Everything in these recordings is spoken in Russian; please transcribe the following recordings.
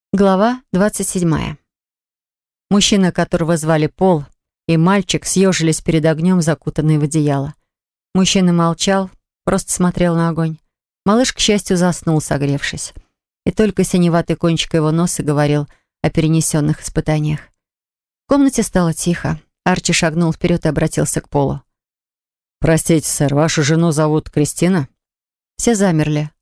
Глава 27. Мужчина, которого звали Пол, и мальчик съежились перед огнем, закутанные в одеяло. Мужчина молчал, просто смотрел на огонь. Малыш, к счастью, заснул, согревшись. И только синеватый кончик его носа говорил о перенесенных испытаниях. В комнате стало тихо. Арчи шагнул вперед и обратился к Полу. «Простите, сэр, вашу жену зовут Кристина?» Все замерли.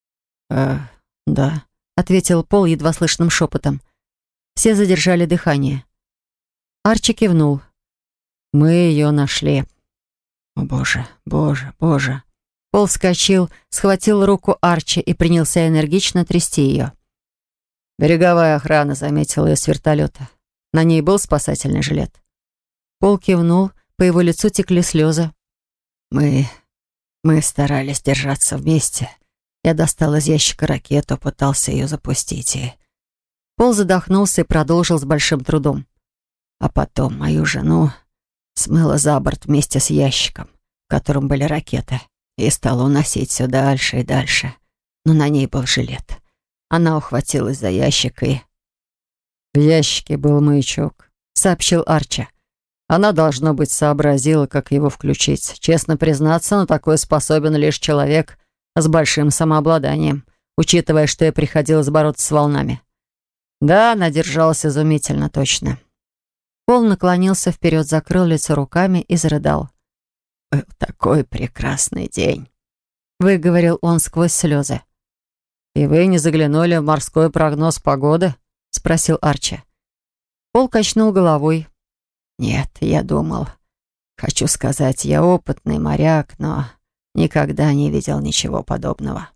Да», — ответил Пол едва слышным шепотом. Все задержали дыхание. Арчи кивнул. «Мы ее нашли». «О, Боже, Боже, Боже!» Пол вскочил, схватил руку Арчи и принялся энергично трясти ее. «Береговая охрана заметила ее с вертолета. На ней был спасательный жилет». Пол кивнул, по его лицу текли слезы. Мы старались держаться вместе. Я достал из ящика ракету, пытался ее запустить, и... Пол задохнулся и продолжил с большим трудом. А потом мою жену смыло за борт вместе с ящиком, в котором были ракеты, и стала уносить все дальше и дальше. Но на ней был жилет. Она ухватилась за ящик и... «В ящике был маячок», — сообщил Арчи. «Она, должно быть, сообразила, как его включить. Честно признаться, на такое способен лишь человек с большим самообладанием, учитывая, что я приходилось бороться с волнами. Да, она держалась изумительно точно». Пол наклонился вперед, закрыл лицо руками и зарыдал. «Был такой прекрасный день», — выговорил он сквозь слезы. «И вы не заглянули в морской прогноз погоды?» — спросил Арчи. Пол качнул головой. «Нет, я думал. Хочу сказать, я опытный моряк, но никогда не видел ничего подобного».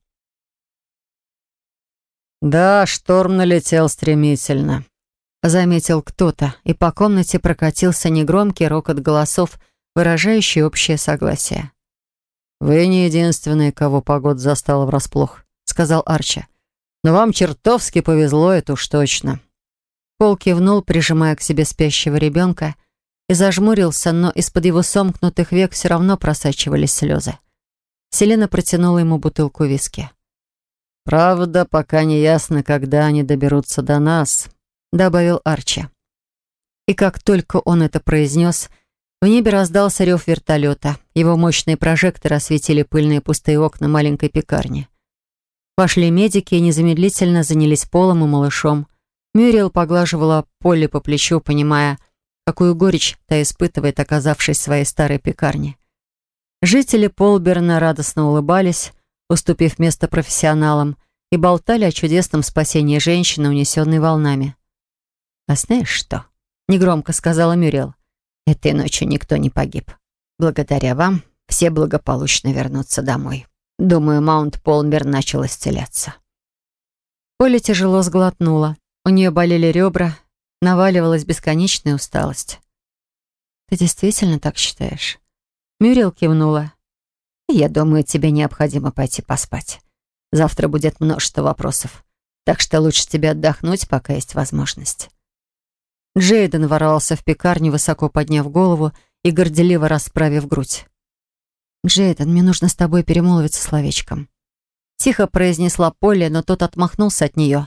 «Да, шторм налетел стремительно», — заметил кто-то, и по комнате прокатился негромкий рокот голосов, выражающий общее согласие. «Вы не единственный, кого погода застала врасплох», — сказал Арчи. «Но вам чертовски повезло, это уж точно». Пол кивнул, прижимая к себе спящего ребенка, и зажмурился, но из-под его сомкнутых век все равно просачивались слезы. Селена протянула ему бутылку виски. «Правда, пока не ясно, когда они доберутся до нас», — добавил Арчи. И как только он это произнес, в небе раздался рев вертолета. Его мощные прожекторы осветили пыльные пустые окна маленькой пекарни. Вошли медики и незамедлительно занялись Полом и малышом. Мюриэл поглаживала Полли по плечу, понимая, какую горечь та испытывает, оказавшись в своей старой пекарне. Жители Полберна радостно улыбались, уступив место профессионалам, и болтали о чудесном спасении женщины, унесенной волнами. «А знаешь что?» — негромко сказала Мюриэл. «Этой ночью никто не погиб. Благодаря вам все благополучно вернутся домой. Думаю, Маунт Полмер начал исцеляться». Полли тяжело сглотнула. У нее болели ребра, наваливалась бесконечная усталость. «Ты действительно так считаешь?» Мюриэл кивнула. «Я думаю, тебе необходимо пойти поспать. Завтра будет множество вопросов, так что лучше тебе отдохнуть, пока есть возможность». Джейден ворвался в пекарню, высоко подняв голову и горделиво расправив грудь. «Джейден, мне нужно с тобой перемолвиться словечком». Тихо произнесла Полли, но тот отмахнулся от нее.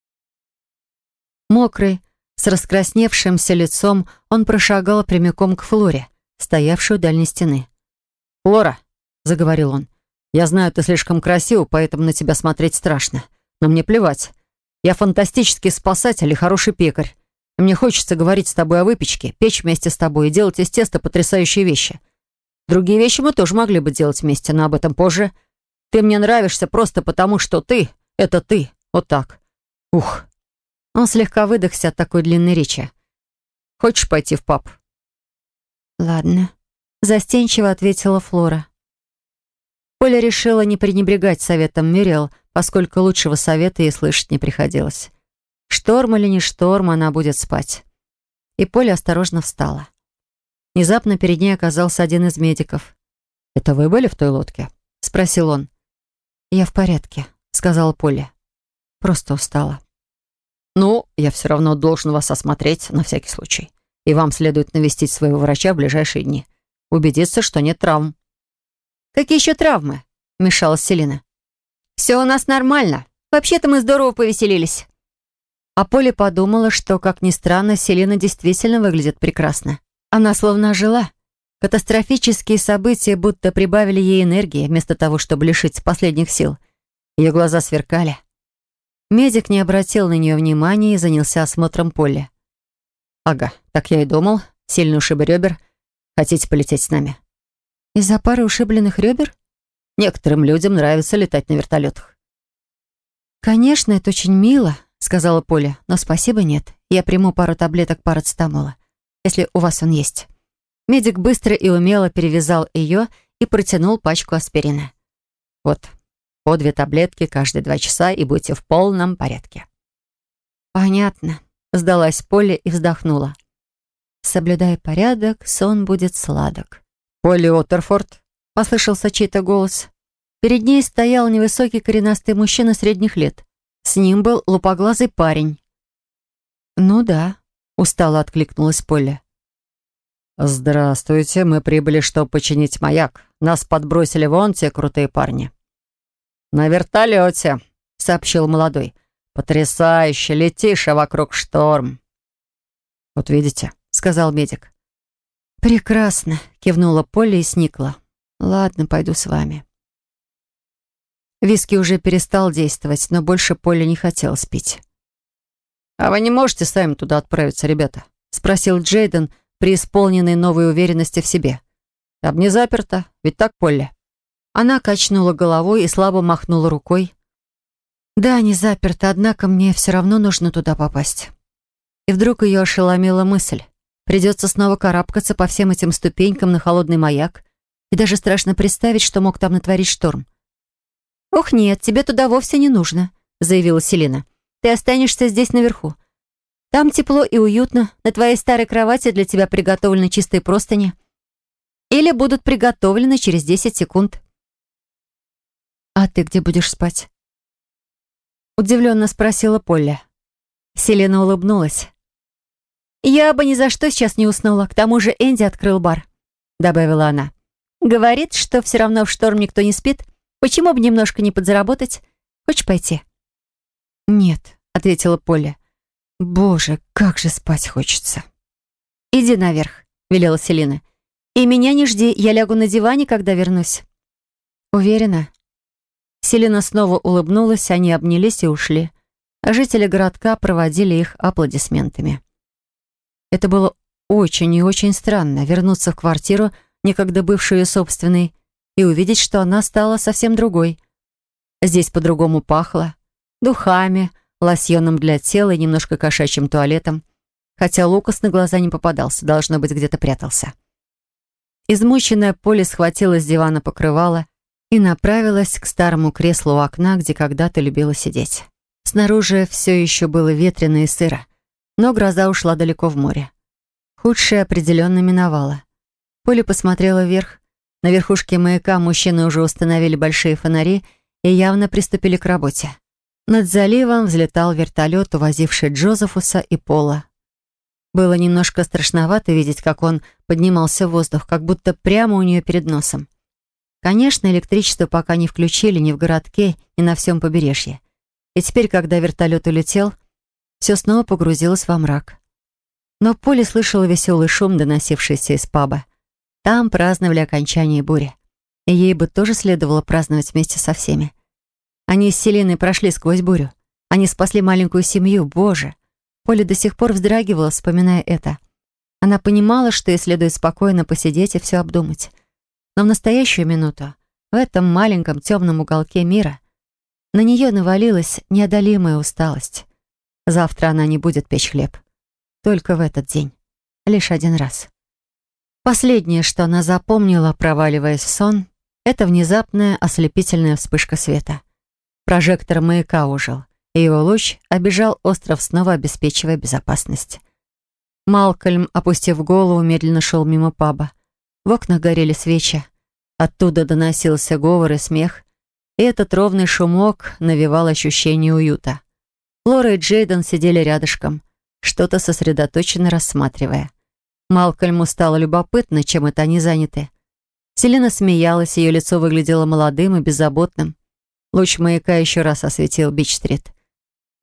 Мокрый, с раскрасневшимся лицом, он прошагал прямиком к Флоре, стоявшей у дальней стены. «Флора», — заговорил он, — «я знаю, ты слишком красива, поэтому на тебя смотреть страшно. Но мне плевать. Я фантастический спасатель и хороший пекарь. И мне хочется говорить с тобой о выпечке, печь вместе с тобой и делать из теста потрясающие вещи. Другие вещи мы тоже могли бы делать вместе, но об этом позже. Ты мне нравишься просто потому, что ты — это ты. Вот так. Ух». Он слегка выдохся от такой длинной речи. «Хочешь пойти в паб?» «Ладно», — застенчиво ответила Флора. Поля решила не пренебрегать советом Мюриэл, поскольку лучшего совета ей слышать не приходилось. Шторм или не шторм, она будет спать. И Поля осторожно встала. Внезапно перед ней оказался один из медиков. «Это вы были в той лодке?» — спросил он. «Я в порядке», — сказала Поля. «Просто устала». «Ну, я все равно должен вас осмотреть на всякий случай. И вам следует навестить своего врача в ближайшие дни. Убедиться, что нет травм». «Какие еще травмы?» — вмешалась Селена. «Все у нас нормально. Вообще-то мы здорово повеселились». А Полли подумала, что, как ни странно, Селена действительно выглядит прекрасно. Она словно ожила. Катастрофические события будто прибавили ей энергии, вместо того, чтобы лишить последних сил. Ее глаза сверкали. Медик не обратил на нее внимания и занялся осмотром Полли. «Ага, так я и думал. Сильный ушиб ребер. Хотите полететь с нами?» «Из-за пары ушибленных ребер?» «Некоторым людям нравится летать на вертолетах». «Конечно, это очень мило», — сказала Полли, «но спасибо, нет. Я приму пару таблеток парацетамола, если у вас он есть». Медик быстро и умело перевязал ее и протянул пачку аспирина. «Вот, по 2 таблетки каждые 2 часа, и будете в полном порядке». «Понятно», — сдалась Полли и вздохнула. «Соблюдая порядок, сон будет сладок». «Полли Уотерфорд», — послышался чей-то голос. Перед ней стоял невысокий коренастый мужчина средних лет. С ним был лупоглазый парень. «Ну да», — устало откликнулась Полли. «Здравствуйте, мы прибыли, чтобы починить маяк. Нас подбросили вон те крутые парни». «На вертолете», — сообщил молодой. «Потрясающе, летишь, а вокруг шторм». «Вот видите», — сказал медик. «Прекрасно», — кивнула Полли и сникла. «Ладно, пойду с вами». Виски уже перестал действовать, но больше Полли не хотелось пить. «А вы не можете сами туда отправиться, ребята?» — спросил Джейден, преисполненный новой уверенности в себе. «Там не заперто, ведь так, Полли?» Она качнула головой и слабо махнула рукой. «Да, не заперто, однако мне все равно нужно туда попасть». И вдруг ее ошеломила мысль. Придется снова карабкаться по всем этим ступенькам на холодный маяк, и даже страшно представить, что мог там натворить шторм. «Ох, нет, тебе туда вовсе не нужно», — заявила Селена. «Ты останешься здесь наверху. Там тепло и уютно, на твоей старой кровати для тебя приготовлены чистые простыни. Или будут приготовлены через 10 секунд». «А ты где будешь спать?» Удивленно спросила Полли. Селена улыбнулась. «Я бы ни за что сейчас не уснула. К тому же Энди открыл бар», — добавила она. «Говорит, что все равно в шторм никто не спит. Почему бы немножко не подзаработать? Хочешь пойти?» «Нет», — ответила Полли. «Боже, как же спать хочется». «Иди наверх», — велела Селена. «И меня не жди, я лягу на диване, когда вернусь». «Уверена?» Селена снова улыбнулась, они обнялись и ушли, а жители городка проводили их аплодисментами. Это было очень и очень странно — вернуться в квартиру, некогда бывшую ее собственной, и увидеть, что она стала совсем другой. Здесь по-другому пахло. Духами, лосьоном для тела и немножко кошачьим туалетом. Хотя Лукас на глаза не попадался, должно быть, где-то прятался. Измученная Полли схватила с дивана покрывало и направилась к старому креслу у окна, где когда-то любила сидеть. Снаружи все еще было ветрено и сыро, но гроза ушла далеко в море. Худшее определенно миновало. Полли посмотрела вверх. На верхушке маяка мужчины уже установили большие фонари и явно приступили к работе. Над заливом взлетал вертолет, увозивший Джозефуса и Пола. Было немножко страшновато видеть, как он поднимался в воздух, как будто прямо у нее перед носом. Конечно, электричество пока не включили ни в городке, ни на всем побережье. И теперь, когда вертолет улетел, все снова погрузилось во мрак. Но Полли слышала веселый шум, доносившийся из паба. Там праздновали окончание бури. И ей бы тоже следовало праздновать вместе со всеми. Они с Селеной прошли сквозь бурю. Они спасли маленькую семью, Боже! Полли до сих пор вздрагивала, вспоминая это. Она понимала, что ей следует спокойно посидеть и все обдумать. Но в настоящую минуту, в этом маленьком темном уголке мира, на нее навалилась неодолимая усталость. Завтра она не будет печь хлеб. Только в этот день. Лишь один раз. Последнее, что она запомнила, проваливаясь в сон, это внезапная ослепительная вспышка света. Прожектор маяка ожил, и его луч обежал остров, снова обеспечивая безопасность. Малкольм, опустив голову, медленно шел мимо паба. В окнах горели свечи. Оттуда доносился говор и смех, и этот ровный шумок навевал ощущение уюта. Флора и Джейден сидели рядышком, что-то сосредоточенно рассматривая. Малкольму стало любопытно, чем это они заняты. Селена смеялась, ее лицо выглядело молодым и беззаботным. Луч маяка еще раз осветил Бич-стрит.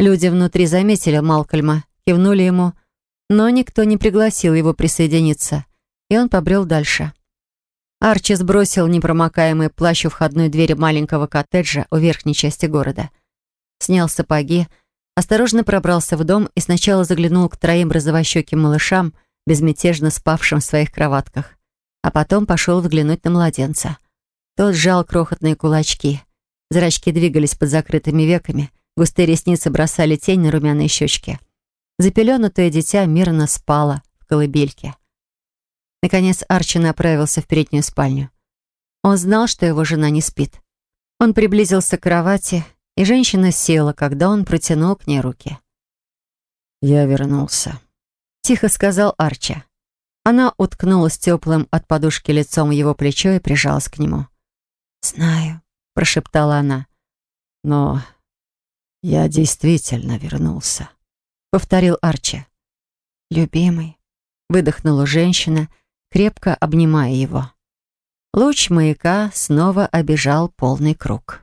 Люди внутри заметили Малкольма, кивнули ему, но никто не пригласил его присоединиться, и он побрел дальше. Арчи сбросил непромокаемый плащ у входной двери маленького коттеджа у верхней части города. Снял сапоги, осторожно пробрался в дом и сначала заглянул к 3 розовощеким малышам, безмятежно спавшим в своих кроватках, а потом пошел взглянуть на младенца. Тот сжал крохотные кулачки. Зрачки двигались под закрытыми веками, густые ресницы бросали тень на румяные щечки. Запеленутое дитя мирно спало в колыбельке. Наконец Арчи направился в переднюю спальню. Он знал, что его жена не спит. Он приблизился к кровати, и женщина села, когда он протянул к ней руки. «Я вернулся», — тихо сказал Арчи. Она уткнулась теплым от подушки лицом в его плечо и прижалась к нему. «Знаю», — прошептала она. «Но я действительно вернулся», — повторил Арчи. «Любимый», — выдохнула женщина, крепко обнимая его. Луч маяка снова обежал полный круг.